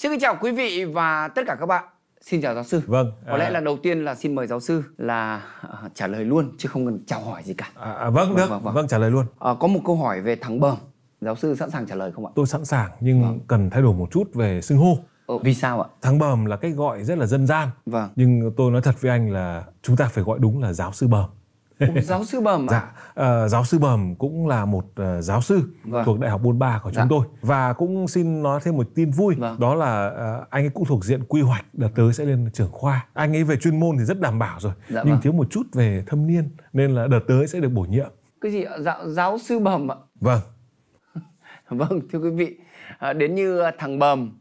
Xin chào quý vị và tất cả các bạn. Xin chào giáo sư. Vâng. Có lẽ là đầu tiên là xin mời giáo sư là trả lời luôn chứ không cần chào hỏi gì cả. Vâng, trả lời luôn. Có một câu hỏi về thằng Bờm. Giáo sư sẵn sàng trả lời không ạ? Tôi sẵn sàng nhưng cần thay đổi một chút về xưng hô. Vì sao ạ? Thằng Bờm là cách gọi rất là dân gian. Vâng. Nhưng tôi nói thật với anh là chúng ta phải gọi đúng là giáo sư Bờm. Giáo sư Bờm à? Dạ, giáo sư Bờm cũng là một giáo sư thuộc Đại học Bôn Ba của chúng tôi. Và cũng xin nói thêm một tin vui. Đó là anh ấy cũng thuộc diện quy hoạch, đợt tới sẽ lên trưởng khoa. Anh ấy về chuyên môn thì rất đảm bảo rồi, nhưng thiếu một chút về thâm niên, nên là đợt tới sẽ được bổ nhiệm. Cái gì ạ? Giáo sư Bờm ạ? Vâng. Vâng, thưa quý vị, đến như thằng Bờm.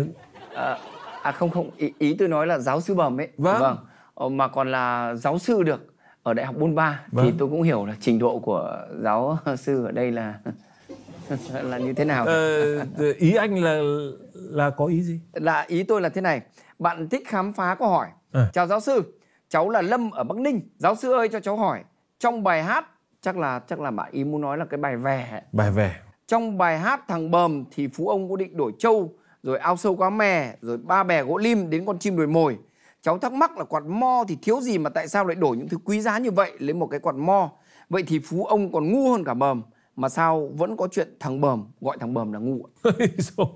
Không, ý tôi nói là giáo sư Bờm ấy. Vâng. Mà còn là giáo sư được ở Đại học Bôn Ba. Thì tôi cũng hiểu là trình độ của giáo sư ở đây là như thế nào. Ý anh là có ý gì? Là ý tôi là thế này. Bạn thích khám phá câu hỏi. Chào giáo sư, cháu là Lâm ở Bắc Ninh. Giáo sư ơi, cho cháu hỏi, trong bài hát, chắc là bạn ý muốn nói là cái bài về. Bài về. Trong bài hát thằng Bờm thì Phú ông có định đổi trâu, rồi ao sâu cá mè, rồi ba bè gỗ lim đến con chim đồi mồi. Cháu thắc mắc là quạt mo thì thiếu gì mà tại sao lại đổi những thứ quý giá như vậy lấy một cái quạt mo. Vậy thì Phú ông còn ngu hơn cả Bờm, mà sao vẫn có chuyện thằng Bờm gọi thằng Bờm là ngu ạ? Rồi.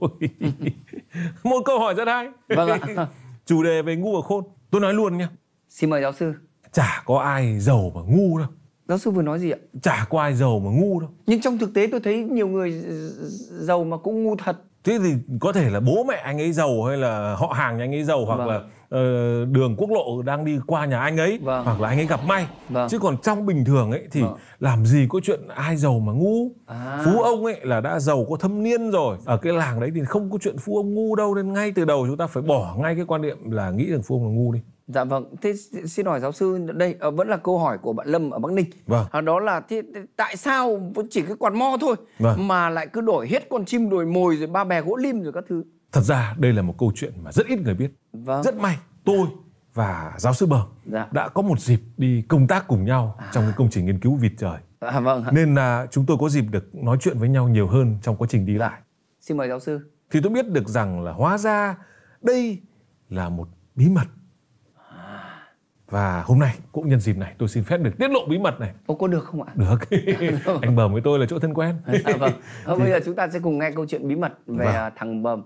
Một câu hỏi rất hay. Vâng ạ. Chủ đề về ngu và khôn. Tôi nói luôn nha. Xin mời giáo sư. Chả có ai giàu mà ngu đâu. Giáo sư vừa nói gì ạ? Chả có ai giàu mà ngu đâu. Nhưng trong thực tế tôi thấy nhiều người giàu mà cũng ngu thật. Thế thì có thể là bố mẹ anh ấy giàu, hay là họ hàng nhà anh ấy giàu, hoặc là đường quốc lộ đang đi qua nhà anh ấy, hoặc là anh ấy gặp may. Chứ còn trong bình thường ấy thì làm gì có chuyện ai giàu mà ngu. Phú ông ấy là đã giàu có thâm niên rồi. Ở cái làng đấy thì không có chuyện Phú ông ngu đâu, nên ngay từ đầu chúng ta phải bỏ ngay cái quan niệm là nghĩ rằng Phú ông là ngu đi. Dạ vâng. Thế xin hỏi giáo sư, đây vẫn là câu hỏi của bạn Lâm ở Bắc Ninh. Đó là tại sao chỉ cái quạt mo thôi mà lại cứ đổi hết con chim đồi mồi rồi ba bè gỗ lim rồi các thứ? Thật ra đây là một câu chuyện mà rất ít người biết. Rất may tôi và giáo sư Bờm đã có một dịp đi công tác cùng nhau trong cái công trình nghiên cứu vịt trời. Nên là chúng tôi có dịp được nói chuyện với nhau nhiều hơn trong quá trình đi lại. Xin mời giáo sư. Thì tôi biết được rằng là hóa ra đây là một bí mật. Và hôm nay cũng nhân dịp này tôi xin phép được tiết lộ bí mật này. Có được không ạ? Được. Anh Bờm với tôi là chỗ thân quen. Bây giờ chúng ta sẽ cùng nghe câu chuyện bí mật về thằng Bờm.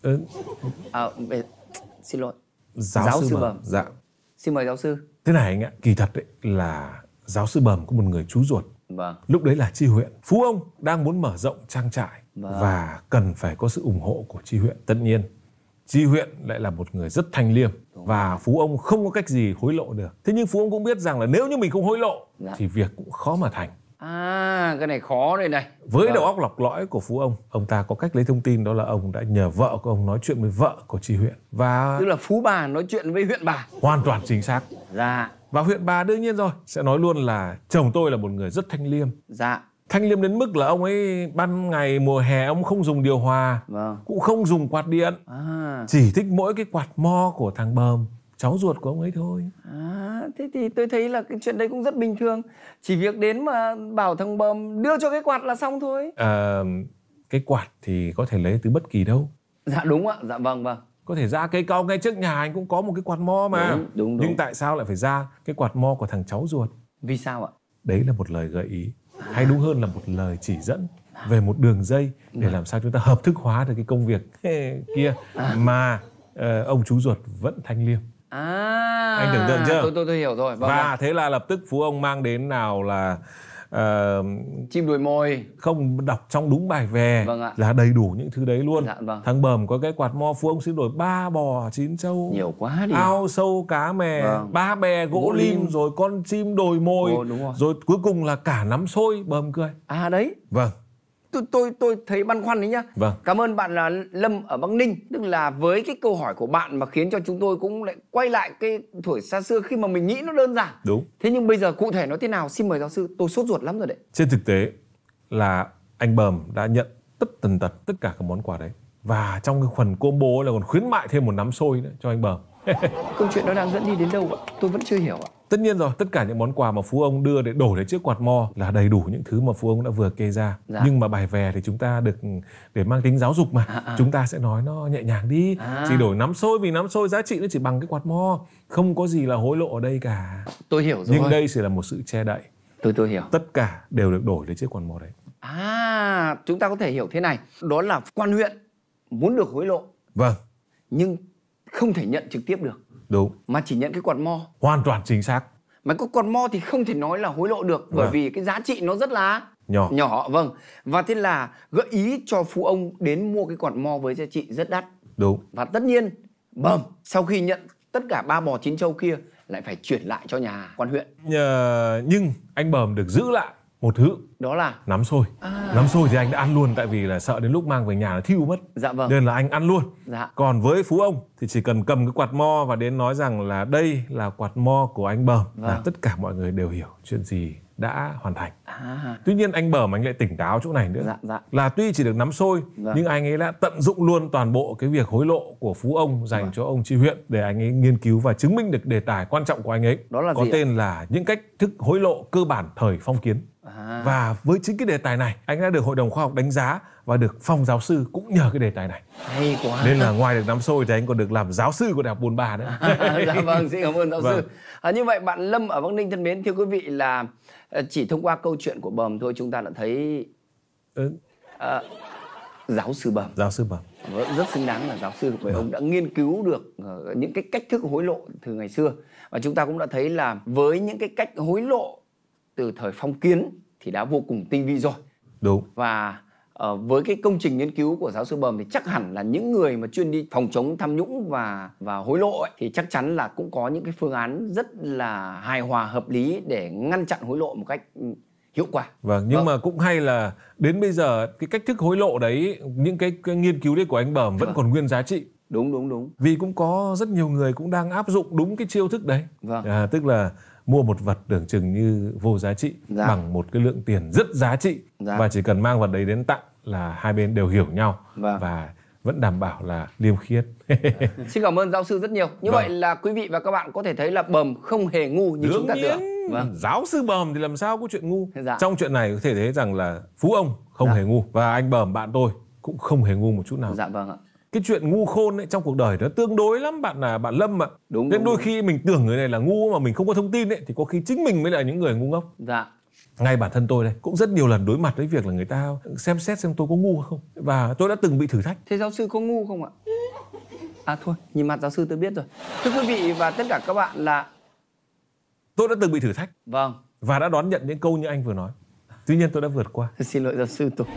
Xin lỗi. Giáo sư Bờm. Dạ. Xin mời giáo sư. Thế này anh ạ, kỳ thật đấy là giáo sư Bờm có một người chú ruột. Lúc đấy là chi huyện. Phú ông đang muốn mở rộng trang trại và cần phải có sự ủng hộ của chi huyện. Tất nhiên chi huyện lại là một người rất thanh liêm và Phú ông không có cách gì hối lộ được. Thế nhưng Phú ông cũng biết rằng là nếu như mình không hối lộ thì việc cũng khó mà thành. Cái này khó đây này. Với đầu óc lọc lõi của Phú ông ta có cách lấy thông tin, đó là ông đã nhờ vợ của ông nói chuyện với vợ của chi huyện. Và tức là Phú bà nói chuyện với huyện bà. Hoàn toàn chính xác. Và huyện bà đương nhiên rồi sẽ nói luôn là chồng tôi là một người rất thanh liêm. Thanh liêm đến mức là ông ấy ban ngày mùa hè ông không dùng điều hòa, cũng không dùng quạt điện, chỉ thích mỗi cái quạt mo của thằng Bờm, cháu ruột của ông ấy thôi. Thế thì tôi thấy là cái chuyện đấy cũng rất bình thường. Chỉ việc đến mà bảo thằng Bờm đưa cho cái quạt là xong thôi. Cái quạt thì có thể lấy từ bất kỳ đâu. Dạ đúng ạ, dạ vâng. Có thể ra cây cau ngay trước nhà anh cũng có một cái quạt mo mà. Đúng. Nhưng tại sao lại phải ra cái quạt mo của thằng cháu ruột? Vì sao ạ? Đấy là một lời gợi ý, hay đúng hơn là một lời chỉ dẫn về một đường dây để làm sao chúng ta hợp thức hóa được cái công việc kia mà ông chú ruột vẫn thanh liêm. Anh tưởng tượng chưa? Tôi hiểu rồi. Và thế là lập tức Phú ông mang đến nào là chim đồi mồi. Không đọc trong đúng bài về là đầy đủ những thứ đấy luôn. Thằng Bờm có cái quạt mo, Phú ông xin đổi 3 bò 9 trâu, nhiều quá đi, ao sâu cá mè, 3 bè gỗ lim, rồi con chim đồi mồi, rồi cuối cùng là cả nắm xôi. Bờm cười. Đấy. Tôi thấy băn khoăn đấy nhá. Cảm ơn bạn là Lâm ở Bắc Ninh. Tức là với cái câu hỏi của bạn mà khiến cho chúng tôi cũng lại quay lại cái tuổi xa xưa khi mà mình nghĩ nó đơn giản. Đúng. Thế nhưng bây giờ cụ thể nó thế nào? Xin mời giáo sư, tôi sốt ruột lắm rồi đấy. Trên thực tế là anh Bờm đã nhận tần tật tất cả các món quà đấy. Và trong cái phần combo là còn khuyến mại thêm một nắm xôi nữa cho anh Bờm. Câu chuyện nó đang dẫn đi đến đâu ạ? Tôi vẫn chưa hiểu ạ. Tất nhiên rồi, tất cả những món quà mà Phú ông đưa để đổi lấy chiếc quạt mo là đầy đủ những thứ mà Phú ông đã vừa kê ra. Nhưng mà bài về thì chúng ta được để mang tính giáo dục mà. Chúng ta sẽ nói nó nhẹ nhàng đi. Chỉ đổi nắm xôi vì nắm xôi giá trị nó chỉ bằng cái quạt mo. Không có gì là hối lộ ở đây cả. Tôi hiểu rồi. Nhưng đây chỉ là một sự che đậy. Tôi hiểu. Tất cả đều được đổi lấy chiếc quạt mo đấy. Chúng ta có thể hiểu thế này. Đó là quan huyện muốn được hối lộ. Vâng. Nhưng không thể nhận trực tiếp được. Đúng. Mà chỉ nhận cái quạt mo. Hoàn toàn chính xác. Mà có quạt mo thì không thể nói là hối lộ được. Bởi vì cái giá trị nó rất là nhỏ. Vâng. Và thế là gợi ý cho Phú ông đến mua cái quạt mo với giá trị rất đắt. Đúng. Và tất nhiên Bầm sau khi nhận tất cả 3 bò 9 trâu kia lại phải chuyển lại cho nhà quan huyện. Nhưng anh Bầm được giữ lại một thứ. Đó là nắm xôi. Nắm xôi thì anh đã ăn luôn, tại vì là sợ đến lúc mang về nhà nó thiêu mất. Dạ vâng. Nên là anh ăn luôn. Dạ. Còn với Phú ông thì chỉ cần cầm cái quạt mo và đến nói rằng là đây là quạt mo của anh Bầm, là tất cả mọi người đều hiểu chuyện gì đã hoàn thành. Tuy nhiên anh Bầm anh lại tỉnh táo chỗ này nữa. Là tuy chỉ được nắm xôi, nhưng anh ấy đã tận dụng luôn toàn bộ cái việc hối lộ của Phú ông dành cho ông tri huyện để anh ấy nghiên cứu và chứng minh được đề tài quan trọng của anh ấy. Đó là có tên là những cách thức hối lộ cơ bản thời phong kiến. Và với chính cái đề tài này, anh đã được Hội đồng Khoa học đánh giá và được phong giáo sư cũng nhờ cái đề tài này. Hay quá. Nên là ngoài được nắm xôi thì anh còn được làm giáo sư của Đại học Bồn Bà nữa. Dạ vâng, xin cảm ơn giáo sư. Như vậy bạn Lâm ở Bắc Ninh thân mến, thưa quý vị, là chỉ thông qua câu chuyện của Bầm thôi chúng ta đã thấy giáo sư Bầm. Giáo sư Bầm rất xứng đáng là giáo sư, bởi ông đã nghiên cứu được những cái cách thức hối lộ từ ngày xưa. Và chúng ta cũng đã thấy là với những cái cách hối lộ từ thời phong kiến thì đã vô cùng tinh vi rồi. Đúng. Và với cái công trình nghiên cứu của giáo sư Bầm thì chắc hẳn là những người mà chuyên đi phòng chống tham nhũng và hối lộ ấy, thì chắc chắn là cũng có những cái phương án rất là hài hòa hợp lý để ngăn chặn hối lộ một cách hiệu quả. Vâng, nhưng mà cũng hay là đến bây giờ cái cách thức hối lộ đấy, những cái nghiên cứu đấy của anh Bầm vẫn còn nguyên giá trị. Đúng. Vì Vì cũng có rất nhiều người cũng đang áp dụng đúng cái chiêu thức đấy. Tức là mua một vật tưởng chừng như vô giá trị bằng một cái lượng tiền rất giá trị, và chỉ cần mang vật đấy đến tặng là hai bên đều hiểu nhau và vẫn đảm bảo là liêm khiết. Xin cảm ơn giáo sư rất nhiều. Như vậy là quý vị và các bạn có thể thấy là Bầm không hề ngu như chúng ta tưởng. Giáo sư Bầm thì làm sao có chuyện ngu. Trong chuyện này có thể thấy rằng là Phú ông không hề ngu, và anh Bầm bạn tôi cũng không hề ngu một chút nào. Dạ vâng ạ. Cái chuyện ngu khôn ấy trong cuộc đời nó tương đối lắm bạn Lâm ạ. Nên đôi khi mình tưởng người này là ngu mà mình không có thông tin ấy, thì có khi chính mình mới là những người ngu ngốc. Ngay bản thân tôi đây cũng rất nhiều lần đối mặt với việc là người ta xem xét xem tôi có ngu không, và tôi đã từng bị thử thách. Thế giáo sư có ngu không ạ? Thôi, nhìn mặt giáo sư tôi biết rồi. Thưa quý vị và tất cả các bạn, là tôi đã từng bị thử thách. Vâng. Và đã đón nhận những câu như anh vừa nói. Tuy nhiên tôi đã vượt qua. Xin lỗi giáo sư tôi.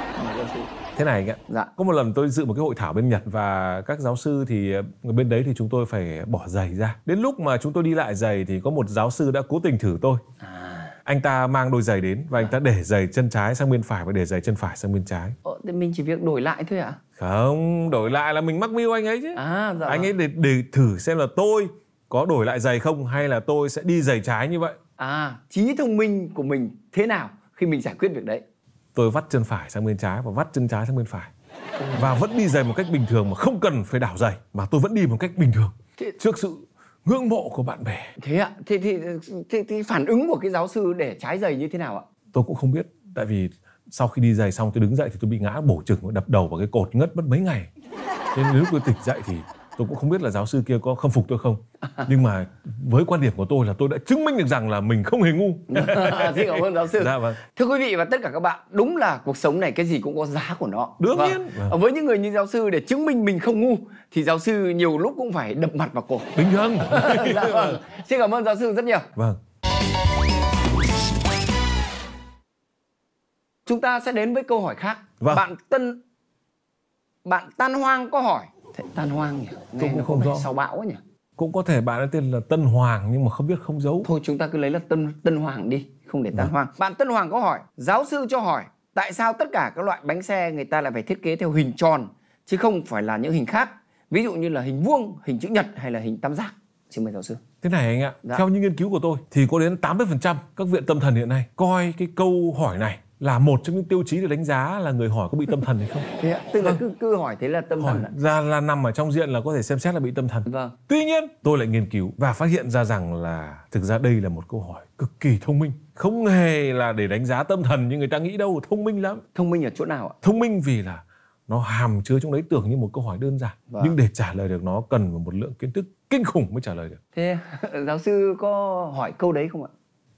Thế này anh ạ. Có một lần tôi dự một cái hội thảo bên Nhật, và các giáo sư thì bên đấy thì chúng tôi phải bỏ giày ra. Đến lúc mà chúng tôi đi lại giày thì có một giáo sư đã cố tình thử tôi. Anh ta mang đôi giày đến và anh ta để giày chân trái sang bên phải và để giày chân phải sang bên trái. Thì mình chỉ việc đổi lại thôi ạ? Không, đổi lại là mình mắc mưu anh ấy chứ. Anh ấy để thử xem là tôi có đổi lại giày không, hay là tôi sẽ đi giày trái như vậy. Trí thông minh của mình thế nào khi mình giải quyết việc đấy? Tôi vắt chân phải sang bên trái và vắt chân trái sang bên phải, và vẫn đi giày một cách bình thường mà không cần phải đảo giày, mà tôi vẫn đi một cách bình thường trước sự ngưỡng mộ của bạn bè. Thế ạ? Thì phản ứng của cái giáo sư để trái giày như thế nào ạ? Tôi cũng không biết, tại vì sau khi đi giày xong tôi đứng dậy thì tôi bị ngã bổ chừng và đập đầu vào cái cột, ngất mất mấy ngày. Nên đến lúc tôi tỉnh dậy thì tôi cũng không biết là giáo sư kia có khâm phục tôi không. Nhưng mà với quan điểm của tôi là tôi đã chứng minh được rằng là mình không hề ngu. Xin cảm ơn giáo sư. Vâng. Thưa quý vị và tất cả các bạn, đúng là cuộc sống này cái gì cũng có giá của nó. Đương nhiên. Với những người như giáo sư, để chứng minh mình không ngu thì giáo sư nhiều lúc cũng phải đập mặt vào cổ. Bình thường. Vâng. Xin cảm ơn giáo sư rất nhiều. Vâng. Chúng ta sẽ đến với câu hỏi khác. Bạn Tan Hoang có hỏi. Tan Hoang nhỉ? Tôi cũng không rõ. Sau bão ấy nhỉ? Cũng có thể bạn ấy tên là Tân Hoàng nhưng mà không biết không dấu. Thôi chúng ta cứ lấy là Tân Hoàng đi, không để Tan Hoang. Bạn Tân Hoàng có hỏi, giáo sư cho hỏi tại sao tất cả các loại bánh xe người ta lại phải thiết kế theo hình tròn chứ không phải là những hình khác, ví dụ như là hình vuông, hình chữ nhật hay là hình tam giác? Xin mời giáo sư. Thế này anh ạ, theo những nghiên cứu của tôi thì có đến 80% các viện tâm thần hiện nay coi cái câu hỏi này là một trong những tiêu chí để đánh giá là người hỏi có bị tâm thần hay không. Thế ạ? Tức là cứ hỏi thế là tâm hỏi thần ra là nằm ở trong diện là có thể xem xét là bị tâm thần. Vâng. Tuy nhiên tôi lại nghiên cứu và phát hiện ra rằng là thực ra đây là một câu hỏi cực kỳ thông minh, không hề là để đánh giá tâm thần như người ta nghĩ đâu. Thông minh lắm. Thông minh ở chỗ nào ạ? Thông minh vì là nó hàm chứa trong đấy tưởng như một câu hỏi đơn giản. Vâng. Nhưng để trả lời được nó cần một lượng kiến thức kinh khủng mới trả lời được. Thế giáo sư có hỏi câu đấy không ạ?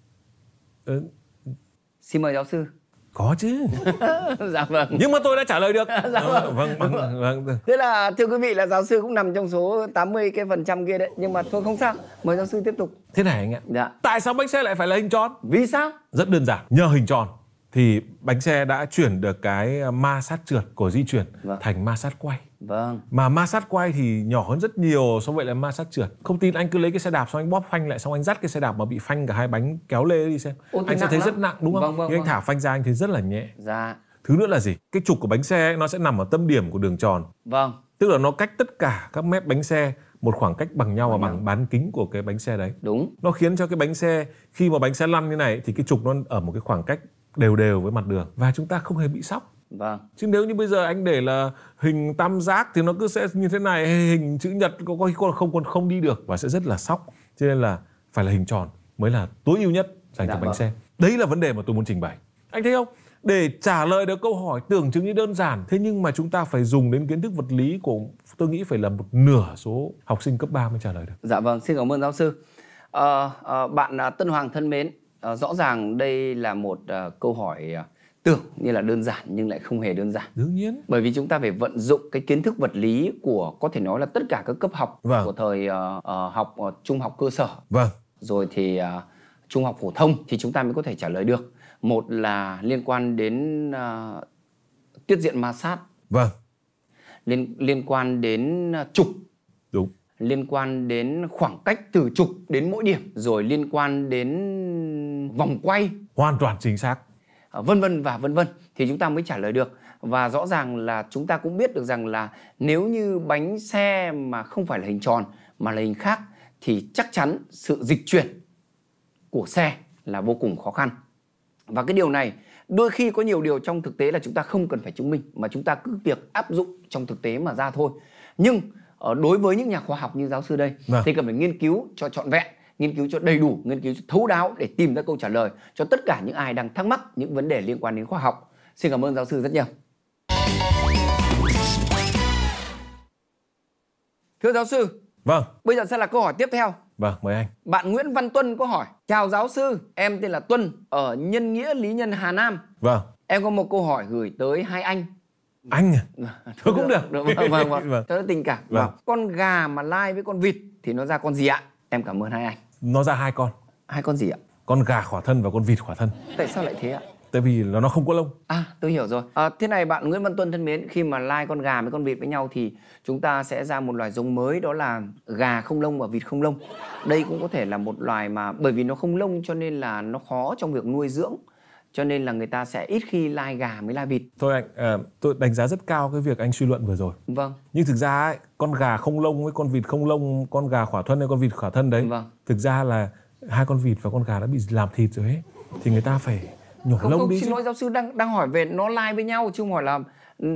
Xin mời giáo sư. Có chứ. Dạ vâng. Nhưng mà tôi đã trả lời được. Dạ vâng. Vâng. Thế là thưa quý vị là giáo sư cũng nằm trong số 80% kia đấy. Nhưng mà thôi không sao. Mời giáo sư tiếp tục. Thế này anh ạ. Dạ. Tại sao bánh xe lại phải là hình tròn? Vì sao? Rất đơn giản. Nhờ hình tròn thì bánh xe đã chuyển được cái ma sát trượt của di chuyển thành ma sát quay. Vâng. Mà ma sát quay thì nhỏ hơn rất nhiều so với lại ma sát trượt. Không tin anh cứ lấy cái xe đạp xong anh bóp phanh lại, xong anh dắt cái xe đạp mà bị phanh cả hai bánh kéo lê đi xem. Anh sẽ thấy rất nặng đúng không? Nhưng anh thả phanh ra anh thấy rất là nhẹ. Dạ. Thứ nữa là gì? Cái trục của bánh xe nó sẽ nằm ở tâm điểm của đường tròn. Vâng. Tức là nó cách tất cả các mép bánh xe một khoảng cách bằng nhau và bằng bán kính của cái bánh xe đấy. Đúng. Nó khiến cho cái bánh xe khi mà bánh xe lăn như này thì cái trục nó ở một cái khoảng cách đều đều với mặt đường và chúng ta không hề bị sóc. Vâng. Chứ nếu như bây giờ anh để là hình tam giác thì nó cứ sẽ như thế này, hình chữ nhật có khi không đi được và sẽ rất là sóc. Cho nên là phải là hình tròn mới là tối ưu nhất dành cho bánh xe. Đấy là vấn đề mà tôi muốn trình bày. Anh thấy không? Để trả lời được câu hỏi tưởng chừng như đơn giản, thế nhưng mà chúng ta phải dùng đến kiến thức vật lý của tôi nghĩ phải là một nửa số học sinh cấp 3 mới trả lời được. Dạ vâng, xin cảm ơn giáo sư. Bạn Tân Hoàng thân mến, rõ ràng đây là một câu hỏi tưởng như là đơn giản nhưng lại không hề đơn giản. Đương nhiên. Bởi vì chúng ta phải vận dụng cái kiến thức vật lý của có thể nói là tất cả các cấp học của thời học trung học cơ sở. Vâng. Rồi thì trung học phổ thông thì chúng ta mới có thể trả lời được. Một là liên quan đến tiết diện ma sát. Vâng. Liên quan đến trục. Đúng. Liên quan đến khoảng cách từ trục đến mỗi điểm. Rồi liên quan đến vòng quay. Hoàn toàn chính xác. Vân vân và vân vân thì chúng ta mới trả lời được. Và rõ ràng là chúng ta cũng biết được rằng là nếu như bánh xe mà không phải là hình tròn mà là hình khác thì chắc chắn sự dịch chuyển của xe là vô cùng khó khăn. Và cái điều này đôi khi có nhiều điều trong thực tế là chúng ta không cần phải chứng minh mà chúng ta cứ việc áp dụng trong thực tế mà ra thôi. Nhưng đối với những nhà khoa học như giáo sư đây thì cần phải nghiên cứu cho trọn vẹn, nghiên cứu cho đầy đủ, nghiên cứu cho thấu đáo để tìm ra câu trả lời cho tất cả những ai đang thắc mắc những vấn đề liên quan đến khoa học. Xin cảm ơn giáo sư rất nhiều. Thưa giáo sư. Vâng. Bây giờ sẽ là câu hỏi tiếp theo. Vâng, mời anh. Bạn Nguyễn Văn Tuân có hỏi: chào giáo sư, em tên là Tuân ở Nhân Nghĩa, Lý Nhân, Hà Nam. Vâng. Em có một câu hỏi gửi tới hai anh. Anh à? Thôi cũng được. Vâng. Cho nó tình cảm. Vâng. Con gà mà lai với con vịt thì nó ra con gì ạ? Em cảm ơn hai anh. Nó ra hai con. Hai con gì ạ? Con gà khỏa thân và con vịt khỏa thân. Tại sao lại thế ạ? Tại vì nó không có lông. À, tôi hiểu rồi. Thế này bạn Nguyễn Văn Tuân thân mến, khi mà lai con gà với con vịt với nhau thì chúng ta sẽ ra một loài giống mới, đó là gà không lông và vịt không lông. Đây cũng có thể là một loài mà bởi vì nó không lông cho nên là nó khó trong việc nuôi dưỡng. Cho nên là người ta sẽ ít khi lai gà mới lai vịt. Thôi anh, tôi đánh giá rất cao cái việc anh suy luận vừa rồi. Vâng. Nhưng thực ra ấy, con gà không lông với con vịt không lông, con gà khỏa thân hay con vịt khỏa thân đấy, thực ra là hai con vịt và con gà đã bị làm thịt rồi ấy. Thì người ta phải nhổ lông đi. Xin lỗi giáo sư, đang hỏi về nó lai với nhau chứ không hỏi là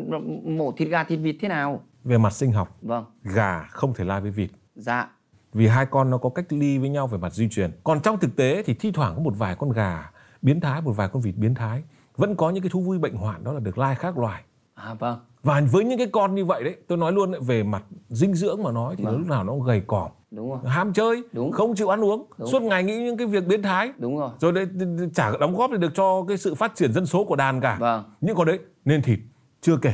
mổ thịt gà thịt vịt thế nào. Về mặt sinh học, vâng, gà không thể lai với vịt. Dạ. Vì hai con nó có cách ly với nhau về mặt di truyền. Còn trong thực tế thì thi thoảng có một vài con gà biến thái, một vài con vịt biến thái vẫn có những cái thú vui bệnh hoạn, đó là được lai khác loài. À vâng. Và với những cái con như vậy đấy, tôi nói luôn đấy, về mặt dinh dưỡng mà nói thì lúc nào nó gầy còm. Đúng rồi. Ham chơi, không chịu ăn uống, suốt ngày nghĩ những cái việc biến thái. Đúng rồi. Rồi đấy chả đóng góp được cho cái sự phát triển dân số của đàn cả. Vâng. Những con đấy nên thịt. Chưa kể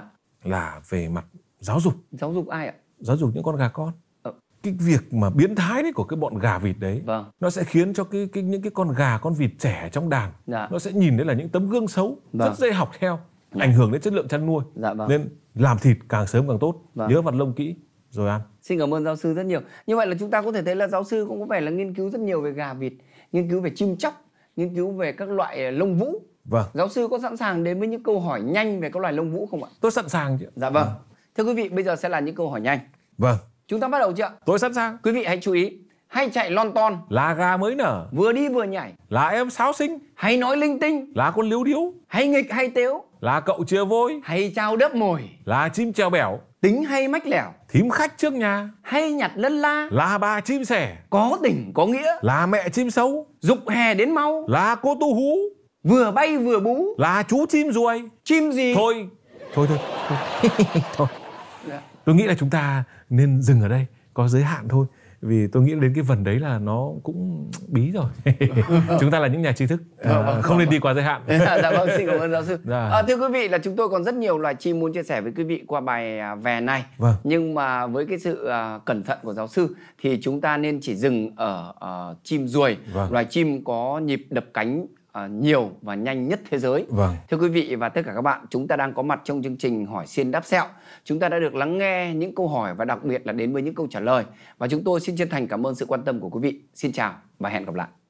là về mặt giáo dục. Giáo dục ai ạ? Giáo dục những con gà con. Cái việc mà biến thái đấy của cái bọn gà vịt đấy, nó sẽ khiến cho những cái con gà con vịt trẻ trong đàn, nó sẽ nhìn đấy là những tấm gương xấu, rất dễ học theo, ảnh hưởng đến chất lượng chăn nuôi. Nên làm thịt càng sớm càng tốt. Nhớ vặt lông kỹ rồi ăn. Xin cảm ơn giáo sư rất nhiều. Như vậy là chúng ta có thể thấy là giáo sư cũng có vẻ là nghiên cứu rất nhiều về gà vịt, nghiên cứu về chim chóc, nghiên cứu về các loại lông vũ. Vâng. Giáo sư có sẵn sàng đến với những câu hỏi nhanh về các loài lông vũ không ạ? Tôi sẵn sàng chứ. Dạ vâng. Thưa quý vị, bây giờ sẽ là những câu hỏi nhanh. Vâng. Chúng ta bắt đầu chưa ạ? Tôi sẵn sàng. Quý vị hãy chú ý. hay chạy lon ton, là gà mới nở, vừa đi vừa nhảy, là em sáo sinh, hay nói linh tinh, là con liếu điếu, hay nghịch hay tếu, là cậu chia vôi, hay trao đớp mồi, là chim treo bẻo, tính hay mách lẻo, thím khách trước nhà, hay nhặt lân la, là bà chim sẻ, có tình có nghĩa, là mẹ chim sâu, dục hè đến mau, là cô tu hú, vừa bay vừa bú, là chú chim ruồi. chim gì? Thôi. Thôi. Tôi nghĩ là chúng ta nên dừng ở đây, có giới hạn thôi. Vì tôi nghĩ đến cái phần đấy là nó cũng bí rồi. Chúng ta là những nhà tri thức, không nên đi quá giới hạn. Dạ vâng, xin cảm ơn giáo sư. Thưa quý vị, là chúng tôi còn rất nhiều loài chim muốn chia sẻ với quý vị qua bài về này. Vâng. Nhưng mà với cái sự cẩn thận của giáo sư thì chúng ta nên chỉ dừng ở chim ruồi. Vâng. Loài chim có nhịp đập cánh nhiều và nhanh nhất thế giới. Vâng. Thưa quý vị và tất cả các bạn, chúng ta đang có mặt trong chương trình Hỏi Xiên Đáp Sẹo. Chúng ta đã được lắng nghe những câu hỏi và đặc biệt là đến với những câu trả lời. Và chúng tôi xin chân thành cảm ơn sự quan tâm của quý vị. Xin chào và hẹn gặp lại.